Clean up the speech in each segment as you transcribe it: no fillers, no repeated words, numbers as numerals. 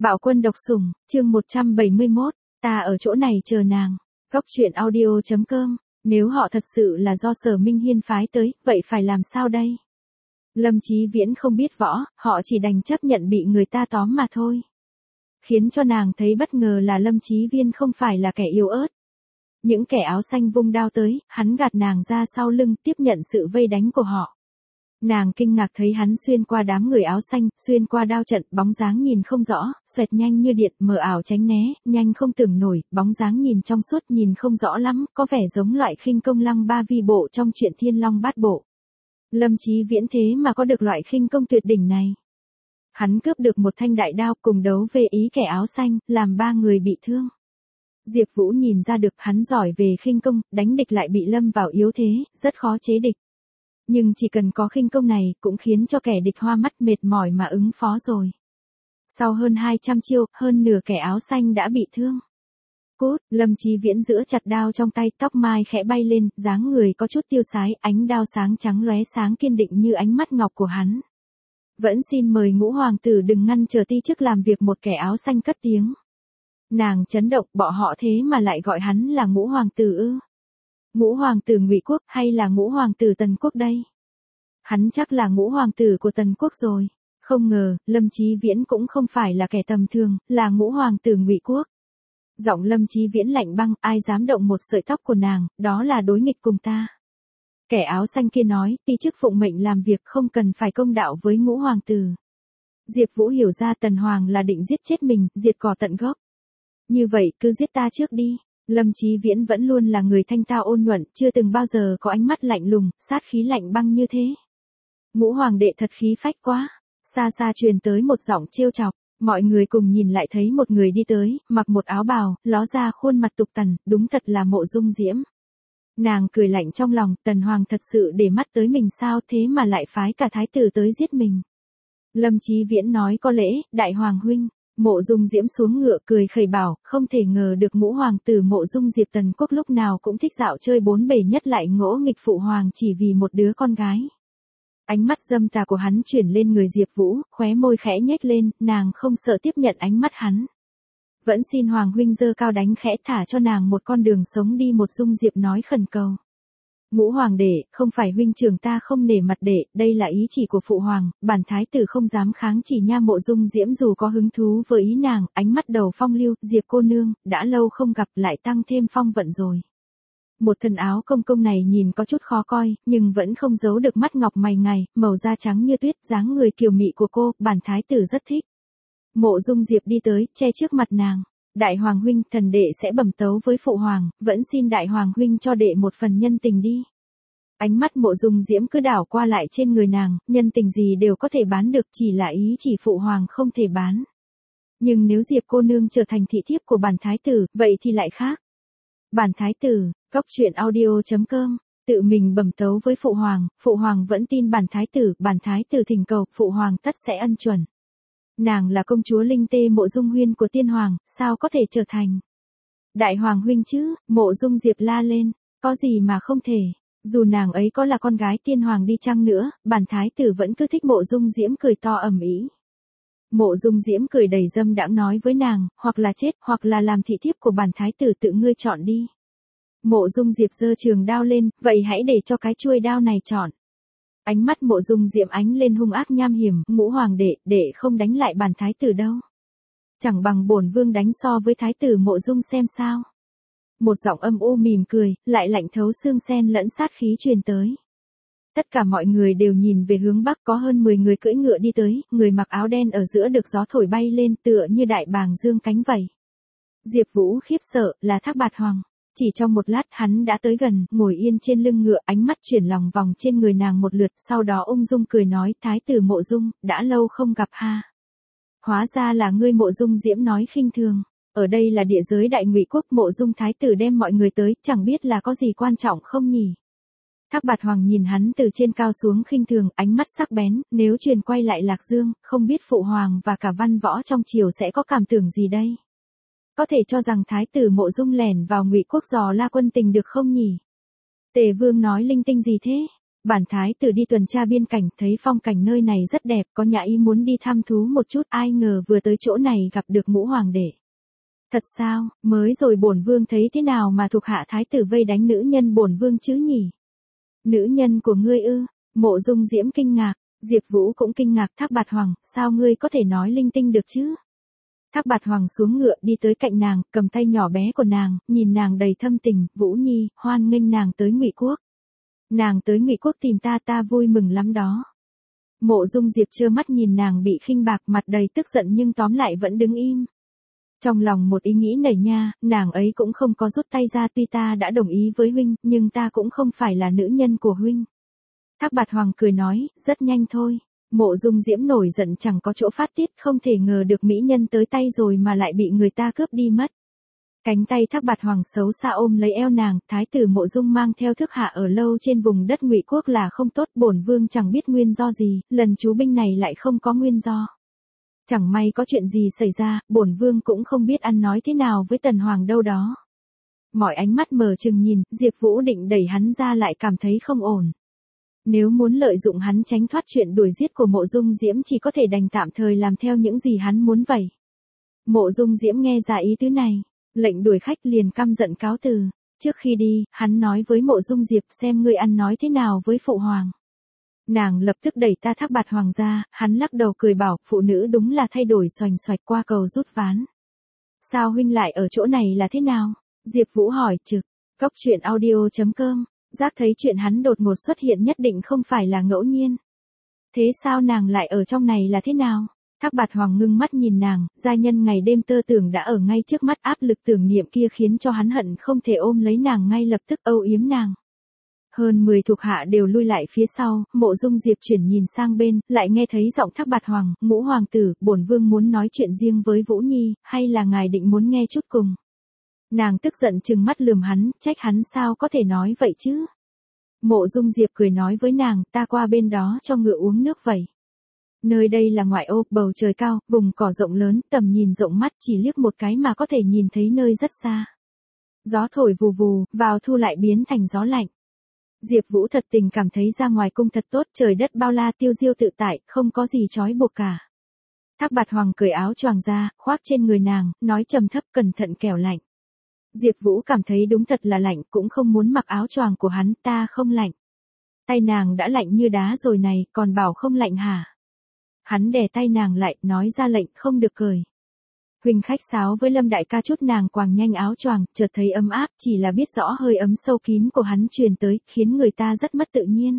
Bạo quân độc sủng, chương 171, ta ở chỗ này chờ nàng. Góc truyện audio.com, nếu họ thật sự là do Sở Minh Hiên phái tới, vậy phải làm sao đây? Lâm Chí Viễn không biết võ, họ chỉ đành chấp nhận bị người ta tóm mà thôi. Khiến cho nàng thấy bất ngờ là Lâm Chí Viễn không phải là kẻ yếu ớt. Những kẻ áo xanh vung đao tới, hắn gạt nàng ra sau lưng tiếp nhận sự vây đánh của họ. Nàng kinh ngạc thấy hắn xuyên qua đám người áo xanh, xuyên qua đao trận, bóng dáng nhìn không rõ, xoẹt nhanh như điện, mờ ảo tránh né, nhanh không tưởng nổi, bóng dáng nhìn trong suốt nhìn không rõ lắm, có vẻ giống loại khinh công lăng ba vi bộ trong truyện Thiên Long Bát Bộ. Lâm Chí Viễn thế mà có được loại khinh công tuyệt đỉnh này. Hắn cướp được một thanh đại đao cùng đấu về ý kẻ áo xanh, làm 3 người bị thương. Diệp Vũ nhìn ra được hắn giỏi về khinh công, đánh địch lại bị lâm vào yếu thế, rất khó chế địch. Nhưng chỉ cần có khinh công này cũng khiến cho kẻ địch hoa mắt mệt mỏi mà ứng phó rồi. Sau hơn 200 chiêu, hơn nửa kẻ áo xanh đã bị thương. Cút, Lâm Chí Viễn giữ chặt đao trong tay, tóc mai khẽ bay lên, dáng người có chút tiêu sái, ánh đao sáng trắng lóe sáng kiên định như ánh mắt ngọc của hắn. Vẫn xin mời Ngũ hoàng tử đừng ngăn trở ti chức làm việc, một kẻ áo xanh cất tiếng. Nàng chấn động, bọn họ thế mà lại gọi hắn là Ngũ hoàng tử ư? Ngũ hoàng tử Ngụy Quốc hay là Ngũ hoàng tử Tần Quốc đây? Hắn chắc là Ngũ hoàng tử của Tần Quốc rồi. Không ngờ, Lâm Chí Viễn cũng không phải là kẻ tầm thường, là Ngũ hoàng tử Ngụy Quốc. Giọng Lâm Chí Viễn lạnh băng, ai dám động một sợi tóc của nàng, đó là đối nghịch cùng ta. Kẻ áo xanh kia nói, ti chức phụng mệnh làm việc không cần phải công đạo với Ngũ hoàng tử. Diệp Vũ hiểu ra Tần Hoàng là định giết chết mình, diệt cỏ tận gốc. Như vậy, cứ giết ta trước đi. Lâm Chí Viễn vẫn luôn là người thanh tao ôn nhuận, chưa từng bao giờ có ánh mắt lạnh lùng, sát khí lạnh băng như thế. Ngũ hoàng đệ thật khí phách quá. Xa xa truyền tới một giọng trêu chọc, mọi người cùng nhìn lại thấy một người đi tới, mặc một áo bào, ló ra khuôn mặt tục tằn, đúng thật là Mộ Dung Diễm. Nàng cười lạnh trong lòng, Tần Hoàng thật sự để mắt tới mình sao, thế mà lại phái cả thái tử tới giết mình. Lâm Chí Viễn nói có lễ, đại hoàng huynh. Mộ Dung Diễm xuống ngựa cười khẩy bảo, không thể ngờ được Ngũ hoàng tử Mộ Dung Diệp Tần Quốc lúc nào cũng thích dạo chơi bốn bể, nhất lại ngỗ nghịch phụ hoàng chỉ vì một đứa con gái. Ánh mắt dâm tà của hắn chuyển lên người Diệp Vũ, khóe môi khẽ nhếch lên, nàng không sợ tiếp nhận ánh mắt hắn. Vẫn xin hoàng huynh giơ cao đánh khẽ thả cho nàng một con đường sống đi, Mộ Dung Diệp nói khẩn cầu. Ngũ hoàng đệ, không phải huynh trưởng ta không nể mặt đệ, đây là ý chỉ của phụ hoàng, bản thái tử không dám kháng chỉ nha. Mộ Dung Diễm dù có hứng thú với ý nàng, ánh mắt đầu phong lưu, Diệp cô nương, đã lâu không gặp lại tăng thêm phong vận rồi. Một thân áo công công này nhìn có chút khó coi, nhưng vẫn không giấu được mắt ngọc mày ngài, màu da trắng như tuyết, dáng người kiều mị của cô, bản thái tử rất thích. Mộ Dung Diệp đi tới, che trước mặt nàng. Đại hoàng huynh, thần đệ sẽ bẩm tấu với phụ hoàng, vẫn xin đại hoàng huynh cho đệ một phần nhân tình đi. Ánh mắt Mộ Dung Diễm cứ đảo qua lại trên người nàng, nhân tình gì đều có thể bán được, chỉ là ý chỉ phụ hoàng không thể bán. Nhưng nếu Diệp cô nương trở thành thị thiếp của bản thái tử, vậy thì lại khác. Bản thái tử, góc truyện audio.com, tự mình bẩm tấu với phụ hoàng vẫn tin bản thái tử thỉnh cầu, phụ hoàng tất sẽ ân chuẩn. Nàng là công chúa Linh Tê Mộ Dung Huyên của tiên hoàng, sao có thể trở thành đại hoàng huynh chứ? Mộ Dung Diệp la lên, có gì mà không thể, dù nàng ấy có là con gái tiên hoàng đi chăng nữa, bản thái tử vẫn cứ thích. Mộ Dung Diễm cười to ầm ĩ. Mộ Dung Diễm cười đầy dâm đãng nói với nàng, hoặc là chết, hoặc là làm thị thiếp của bản thái tử, tự ngươi chọn đi. Mộ Dung Diệp giơ trường đao lên, vậy hãy để cho cái chuôi đao này chọn. Ánh mắt Mộ Dung Diệm ánh lên hung ác nham hiểm, Ngũ hoàng đệ không đánh lại bản thái tử đâu. Chẳng bằng bổn vương đánh so với thái tử Mộ Dung xem sao. Một giọng âm u mỉm cười, lại lạnh thấu xương xen lẫn sát khí truyền tới. Tất cả mọi người đều nhìn về hướng bắc, có hơn 10 người cưỡi ngựa đi tới, người mặc áo đen ở giữa được gió thổi bay lên tựa như đại bàng dương cánh vẩy. Diệp Vũ khiếp sợ, là Thác Bạt Hoàng. Chỉ trong một lát hắn đã tới gần, ngồi yên trên lưng ngựa, ánh mắt chuyển lòng vòng trên người nàng một lượt, sau đó ung dung cười nói, thái tử Mộ Dung, đã lâu không gặp ha. Hóa ra là ngươi. Mộ Dung Diễm nói khinh thường, ở đây là địa giới Đại Ngụy Quốc, Mộ Dung thái tử đem mọi người tới, chẳng biết là có gì quan trọng không nhỉ? Thác Bạt Hoàng nhìn hắn từ trên cao xuống khinh thường, ánh mắt sắc bén, nếu truyền quay lại Lạc Dương, không biết phụ hoàng và cả văn võ trong triều sẽ có cảm tưởng gì đây? Có thể cho rằng thái tử Mộ Dung lẻn vào Ngụy Quốc dò la quân tình được không nhỉ? Tề Vương nói linh tinh gì thế? Bản thái tử đi tuần tra biên cảnh, thấy phong cảnh nơi này rất đẹp, có nhã ý muốn đi thăm thú một chút, ai ngờ vừa tới chỗ này gặp được Ngũ hoàng đệ. Thật sao, mới rồi bổn vương thấy thế nào mà thuộc hạ thái tử vây đánh nữ nhân bổn vương chứ nhỉ? Nữ nhân của ngươi ư? Mộ Dung Diễm kinh ngạc, Diệp Vũ cũng kinh ngạc. Thác Bạt Hoàng, sao ngươi có thể nói linh tinh được chứ? Thác Bạt Hoàng xuống ngựa đi tới cạnh nàng, cầm tay nhỏ bé của nàng, nhìn nàng đầy thâm tình. Vũ Nhi, hoan nghênh nàng tới Ngụy Quốc. Nàng tới Ngụy Quốc tìm ta, ta vui mừng lắm đó. Mộ Dung Diệp trơ mắt nhìn nàng bị khinh bạc, mặt đầy tức giận nhưng tóm lại vẫn đứng im. Trong lòng một ý nghĩ nảy nha, nàng ấy cũng không có rút tay ra, tuy ta đã đồng ý với huynh, nhưng ta cũng không phải là nữ nhân của huynh. Thác Bạt Hoàng cười nói, rất nhanh thôi. Mộ Dung Diễm nổi giận chẳng có chỗ phát tiết, không thể ngờ được mỹ nhân tới tay rồi mà lại bị người ta cướp đi mất. Cánh tay Thác Bạt Hoàng xấu xa ôm lấy eo nàng, thái tử Mộ Dung mang theo thức hạ ở lâu trên vùng đất Ngụy Quốc là không tốt, bổn vương chẳng biết nguyên do gì, lần chú binh này lại không có nguyên do. Chẳng may có chuyện gì xảy ra, bổn vương cũng không biết ăn nói thế nào với Tần Hoàng đâu đó. Mọi ánh mắt mờ chừng nhìn, Diệp Vũ định đẩy hắn ra lại cảm thấy không ổn. Nếu muốn lợi dụng hắn tránh thoát chuyện đuổi giết của Mộ Dung Diễm chỉ có thể đành tạm thời làm theo những gì hắn muốn vậy. Mộ Dung Diễm nghe ra ý tứ này, lệnh đuổi khách liền căm giận cáo từ. Trước khi đi, hắn nói với Mộ Dung Diệp xem ngươi ăn nói thế nào với phụ hoàng. Nàng lập tức đẩy ta Thác Bạt Hoàng ra, hắn lắc đầu cười bảo, phụ nữ đúng là thay đổi xoành xoạch qua cầu rút ván. Sao huynh lại ở chỗ này là thế nào? Diệp Vũ hỏi trực, goctruyện.audio.com, giác thấy chuyện hắn đột ngột xuất hiện nhất định không phải là ngẫu nhiên. Thế sao nàng lại ở trong này là thế nào? Thác Bạt Hoàng ngưng mắt nhìn nàng, giai nhân ngày đêm tơ tưởng đã ở ngay trước mắt, áp lực tưởng niệm kia khiến cho hắn hận không thể ôm lấy nàng ngay lập tức âu yếm nàng. Hơn 10 thuộc hạ đều lui lại phía sau, Mộ Dung Diệp chuyển nhìn sang bên, lại nghe thấy giọng Thác Bạt Hoàng, Ngũ hoàng tử, bổn vương muốn nói chuyện riêng với Vũ Nhi, hay là ngài định muốn nghe chút cùng? Nàng tức giận trừng mắt lườm hắn, trách hắn sao có thể nói vậy chứ? Mộ Dung Diệp cười nói với nàng, ta qua bên đó cho ngựa uống nước vậy. Nơi đây là ngoại ô, bầu trời cao, vùng cỏ rộng lớn, tầm nhìn rộng mắt, chỉ liếc một cái mà có thể nhìn thấy nơi rất xa. Gió thổi vù vù, vào thu lại biến thành gió lạnh. Diệp Vũ thật tình cảm thấy ra ngoài cung thật tốt, trời đất bao la tiêu diêu tự tại, không có gì trói buộc cả. Thác Bạt Hoàng cởi áo choàng ra, khoác trên người nàng, nói trầm thấp cẩn thận kẻo lạnh. Diệp Vũ cảm thấy đúng thật là lạnh, cũng không muốn mặc áo choàng của hắn, ta không lạnh. Tay nàng đã lạnh như đá rồi này, còn bảo không lạnh hả? Hắn đè tay nàng lại, nói ra lệnh không được cởi. Huynh khách sáo với Lâm đại ca chút, nàng quàng nhanh áo choàng, chợt thấy ấm áp, chỉ là biết rõ hơi ấm sâu kín của hắn truyền tới, khiến người ta rất mất tự nhiên.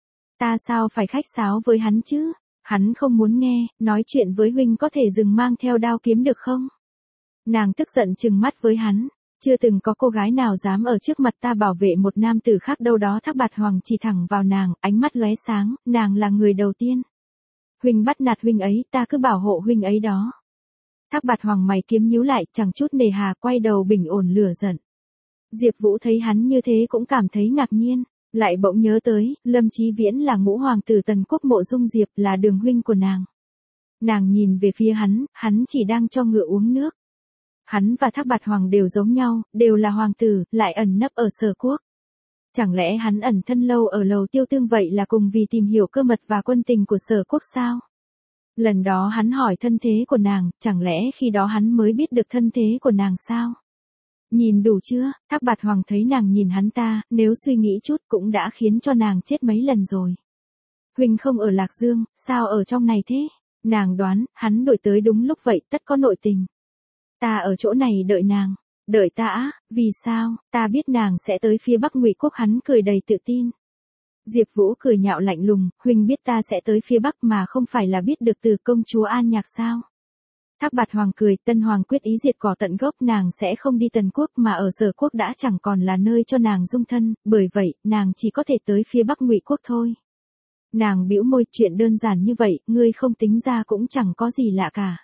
Ta sao phải khách sáo với hắn chứ? Hắn không muốn nghe, nói chuyện với huynh có thể dừng mang theo đao kiếm được không? Nàng tức giận trừng mắt với hắn, chưa từng có cô gái nào dám ở trước mặt ta bảo vệ một nam tử khác đâu đó. Thác Bạt Hoàng chỉ thẳng vào nàng, ánh mắt lóe sáng, nàng là người đầu tiên. Huynh bắt nạt huynh ấy, ta cứ bảo hộ huynh ấy đó. Thác Bạt Hoàng mày kiếm nhíu lại, chẳng chút nề hà, quay đầu bình ổn lửa giận. Diệp Vũ thấy hắn như thế cũng cảm thấy ngạc nhiên, lại bỗng nhớ tới, Lâm Chí Viễn là Ngũ hoàng tử Tần Quốc, Mộ Dung Diệp là đường huynh của nàng. Nàng nhìn về phía hắn chỉ đang cho ngựa uống nước. Hắn và Thác Bạt Hoàng đều giống nhau, đều là hoàng tử, lại ẩn nấp ở Sở Quốc. Chẳng lẽ hắn ẩn thân lâu ở Lầu Tiêu Tương vậy là cùng vì tìm hiểu cơ mật và quân tình của Sở Quốc sao? Lần đó hắn hỏi thân thế của nàng, chẳng lẽ khi đó hắn mới biết được thân thế của nàng sao? Nhìn đủ chưa? Thác Bạt Hoàng thấy nàng nhìn hắn ta, nếu suy nghĩ chút cũng đã khiến cho nàng chết mấy lần rồi. Huynh không ở Lạc Dương, sao ở trong này thế? Nàng đoán, hắn đổi tới đúng lúc vậy, tất có nội tình. Ta ở chỗ này đợi nàng. Đợi ta á, vì sao? Ta biết nàng sẽ tới phía Bắc Ngụy Quốc, hắn cười đầy tự tin. Diệp Vũ cười nhạo lạnh lùng, huynh biết ta sẽ tới phía Bắc mà không phải là biết được từ công chúa An Nhạc sao? Thác Bạt Hoàng cười, Tân Hoàng quyết ý diệt cỏ tận gốc, nàng sẽ không đi Tần Quốc mà ở Sở Quốc đã chẳng còn là nơi cho nàng dung thân, bởi vậy, nàng chỉ có thể tới phía Bắc Ngụy Quốc thôi. Nàng bĩu môi, chuyện đơn giản như vậy, ngươi không tính ra cũng chẳng có gì lạ cả.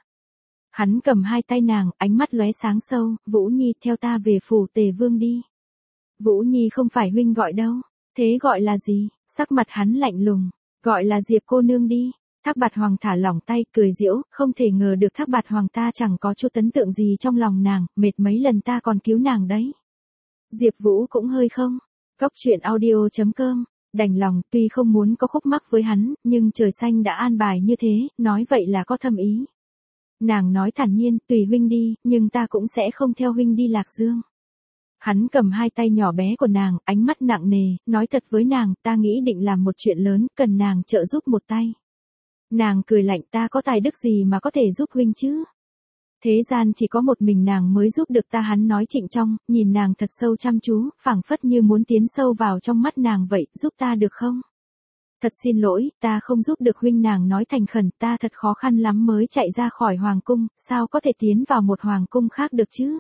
Hắn cầm hai tay nàng, ánh mắt lóe sáng sâu, Vũ Nhi theo ta về phủ Tề Vương đi. Vũ Nhi không phải huynh gọi đâu, thế gọi là gì? Sắc mặt hắn lạnh lùng, gọi là Diệp cô nương đi. Thác Bạt Hoàng thả lỏng tay, cười giễu, không thể ngờ được Thác Bạt Hoàng ta chẳng có chút ấn tượng gì trong lòng nàng, mệt mấy lần ta còn cứu nàng đấy. Diệp Vũ cũng hơi không. Goctruyện.audio.com Đành lòng, tuy không muốn có khúc mắc với hắn, nhưng trời xanh đã an bài như thế, nói vậy là có thâm ý. Nàng nói thản nhiên, tùy huynh đi, nhưng ta cũng sẽ không theo huynh đi Lạc Dương. Hắn cầm hai tay nhỏ bé của nàng, ánh mắt nặng nề, nói thật với nàng, ta nghĩ định làm một chuyện lớn, cần nàng trợ giúp một tay. Nàng cười lạnh, ta có tài đức gì mà có thể giúp huynh chứ? Thế gian chỉ có một mình nàng mới giúp được ta, hắn nói trịnh trọng, nhìn nàng thật sâu chăm chú, phảng phất như muốn tiến sâu vào trong mắt nàng vậy, giúp ta được không? Thật xin lỗi, ta không giúp được huynh, nàng nói thành khẩn, ta thật khó khăn lắm mới chạy ra khỏi hoàng cung, sao có thể tiến vào một hoàng cung khác được chứ?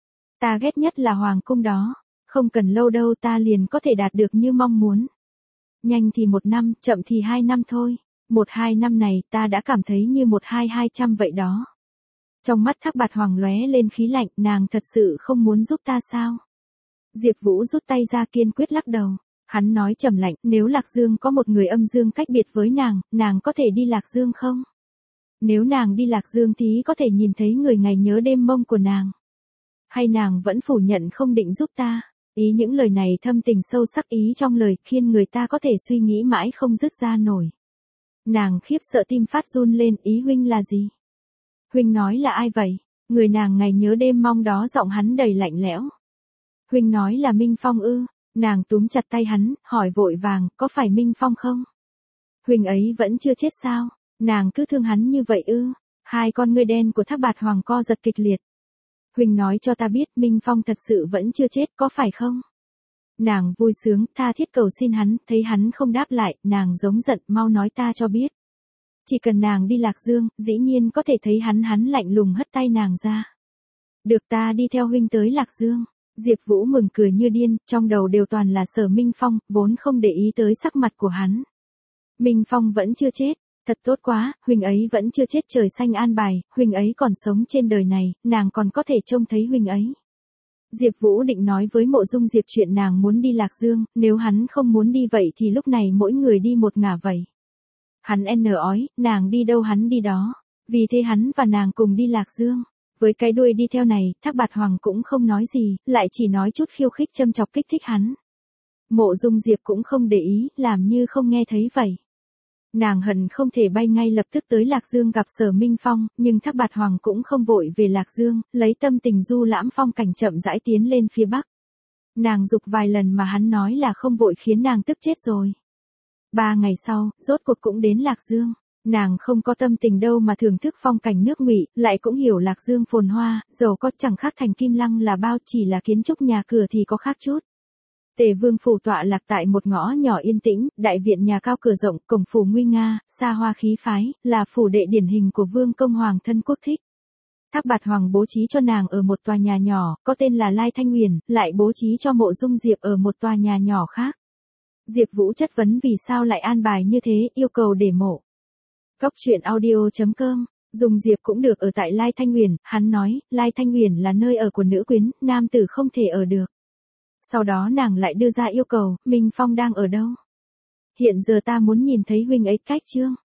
Ta ghét nhất là hoàng cung đó, không cần lâu đâu ta liền có thể đạt được như mong muốn. Nhanh thì 1 năm, chậm thì 2 năm thôi, 1-2 năm này ta đã cảm thấy như 1-2-200 vậy đó. Trong mắt Thác Bạt Hoàng lóe lên khí lạnh, nàng thật sự không muốn giúp ta sao? Diệp Vũ rút tay ra kiên quyết lắc đầu. Hắn nói trầm lạnh, nếu Lạc Dương có một người âm dương cách biệt với nàng có thể đi Lạc Dương không? Nếu nàng đi Lạc Dương thì có thể nhìn thấy người ngày nhớ đêm mong của nàng. Hay nàng vẫn phủ nhận không định giúp ta? Ý những lời này thâm tình sâu sắc, ý trong lời khiến người ta có thể suy nghĩ mãi không dứt ra nổi. Nàng khiếp sợ tim phát run lên, ý huynh là gì? Huynh nói là ai vậy? Người nàng ngày nhớ đêm mong đó, giọng hắn đầy lạnh lẽo. Huynh nói là Minh Phong ư? Nàng túm chặt tay hắn, hỏi vội vàng, có phải Minh Phong không? Huynh ấy vẫn chưa chết sao? Nàng cứ thương hắn như vậy ư? Hai con ngươi đen của Thác Bạt Hoàng co giật kịch liệt. Huynh nói cho ta biết Minh Phong thật sự vẫn chưa chết, có phải không? Nàng vui sướng, tha thiết cầu xin hắn, thấy hắn không đáp lại, nàng giống giận, mau nói ta cho biết. Chỉ cần nàng đi Lạc Dương, dĩ nhiên có thể thấy hắn lạnh lùng hất tay nàng ra. Được, ta đi theo huynh tới Lạc Dương. Diệp Vũ mừng cười như điên, trong đầu đều toàn là Sở Minh Phong, vốn không để ý tới sắc mặt của hắn. Minh Phong vẫn chưa chết, thật tốt quá, huynh ấy vẫn chưa chết, trời xanh an bài, huynh ấy còn sống trên đời này, nàng còn có thể trông thấy huynh ấy. Diệp Vũ định nói với Mộ Dung Diệp chuyện nàng muốn đi Lạc Dương, nếu hắn không muốn đi vậy thì lúc này mỗi người đi một ngả vậy. Hắn ói, nàng đi đâu hắn đi đó, vì thế hắn và nàng cùng đi Lạc Dương. Với cái đuôi đi theo này, Thác Bạt Hoàng cũng không nói gì, lại chỉ nói chút khiêu khích châm chọc kích thích hắn. Mộ Dung Diệp cũng không để ý, làm như không nghe thấy vậy. Nàng hận không thể bay ngay lập tức tới Lạc Dương gặp Sở Minh Phong, nhưng Thác Bạt Hoàng cũng không vội về Lạc Dương, lấy tâm tình du lãm phong cảnh chậm rãi tiến lên phía bắc. Nàng giục vài lần mà hắn nói là không vội khiến nàng tức chết rồi. 3 ngày sau, rốt cuộc cũng đến Lạc Dương. Nàng không có tâm tình đâu mà thưởng thức phong cảnh nước Ngụy, lại cũng hiểu Lạc Dương phồn hoa, giàu có chẳng khác thành Kim Lăng là bao, chỉ là kiến trúc nhà cửa thì có khác chút. Tề Vương phủ tọa lạc tại một ngõ nhỏ yên tĩnh, đại viện nhà cao cửa rộng, cổng phủ nguy nga, xa hoa khí phái, là phủ đệ điển hình của Vương công hoàng thân quốc thích. Thác Bạt Hoàng bố trí cho nàng ở một tòa nhà nhỏ, có tên là Lai Thanh Uyển, lại bố trí cho Mộ Dung Diệp ở một tòa nhà nhỏ khác. Diệp Vũ chất vấn vì sao lại an bài như thế, yêu cầu để mộ. Góc truyện audio.com, Dung Diệp cũng được ở tại Lai Thanh Uyển, hắn nói, Lai Thanh Uyển là nơi ở của nữ quyến, nam tử không thể ở được. Sau đó nàng lại đưa ra yêu cầu, Minh Phong đang ở đâu? Hiện giờ ta muốn nhìn thấy huynh ấy, cách chương.